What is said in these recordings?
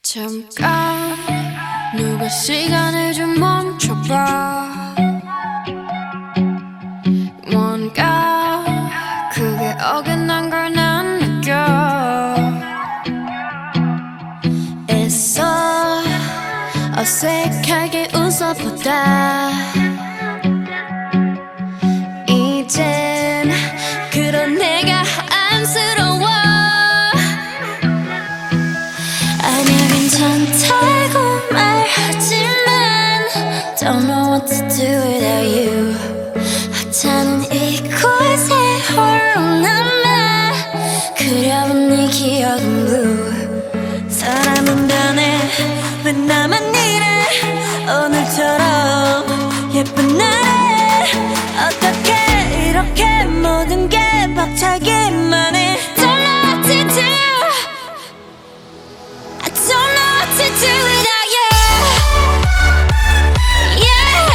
잠깐 누가 시간을 좀 멈춰봐. 뭔가 그게 어긋난 걸 난 느껴. 애써 어색하게 웃어보다 이젠 그런 내가 안쓰러워. 아니야 괜찮다고 말하지만 Don't know what to do without you. 하찮은 이곳에 홀로 남아 그려본 네 기억은 blue. 사람은 변해 왜 나만 이래 오늘처럼 예쁜 날에 어떻게 이렇게 모든 게 벅차기만 해. Don't know what to do. I don't know what to do without you. Yeah,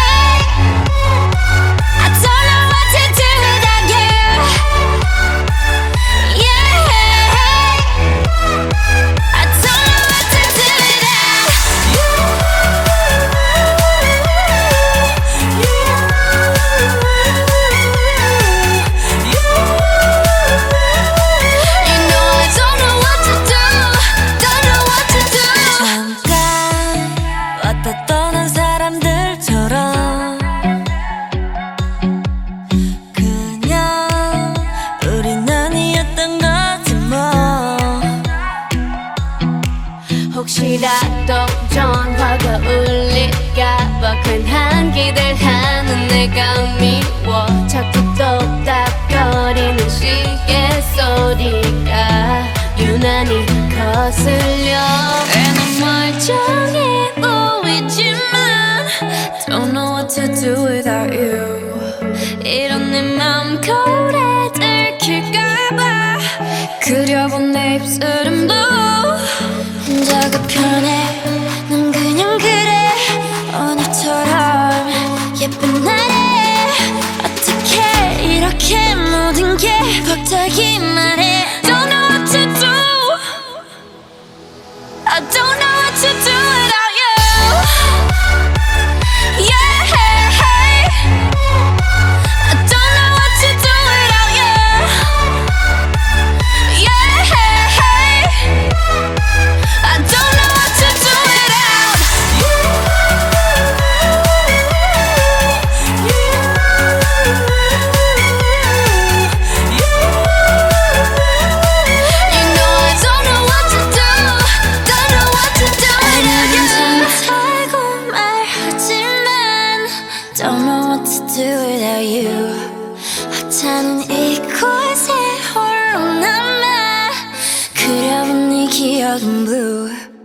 I don't know what to do without you. Yeah, I don't know what to do without you. You know I don't know what to do. Don't know what to do. 잠깐 왔다 떠난 사람들처럼 그냥 우린 아니었던 거지 뭐. 혹시라도 전화가 울릴까봐 괜한 기대하는 내가 미워. 자꾸 똑딱거리는 시계 소리가 유난히 거슬려. 난 멀쩡해 보이지만 Don't know what to do without you. 이런 내 맘 거울에 들킬까봐 그려본 내 입술은 blue. 혼자가 편해 난 그냥 그래 오늘처럼 예쁜 날에 어떻게 이렇게 모든 게 벅차기만 해. Don't know what to do. I don't know what to do without you. Yeah, I don't know what to do without you. Yeah, I don't know what to do without you. You know I don't know what to do. Don't know what to do without you. 괜찮다고 말하지만 Don't know what to do without you. 하찮은 이곳에 홀로 남아 그려본 네 기억은 blue.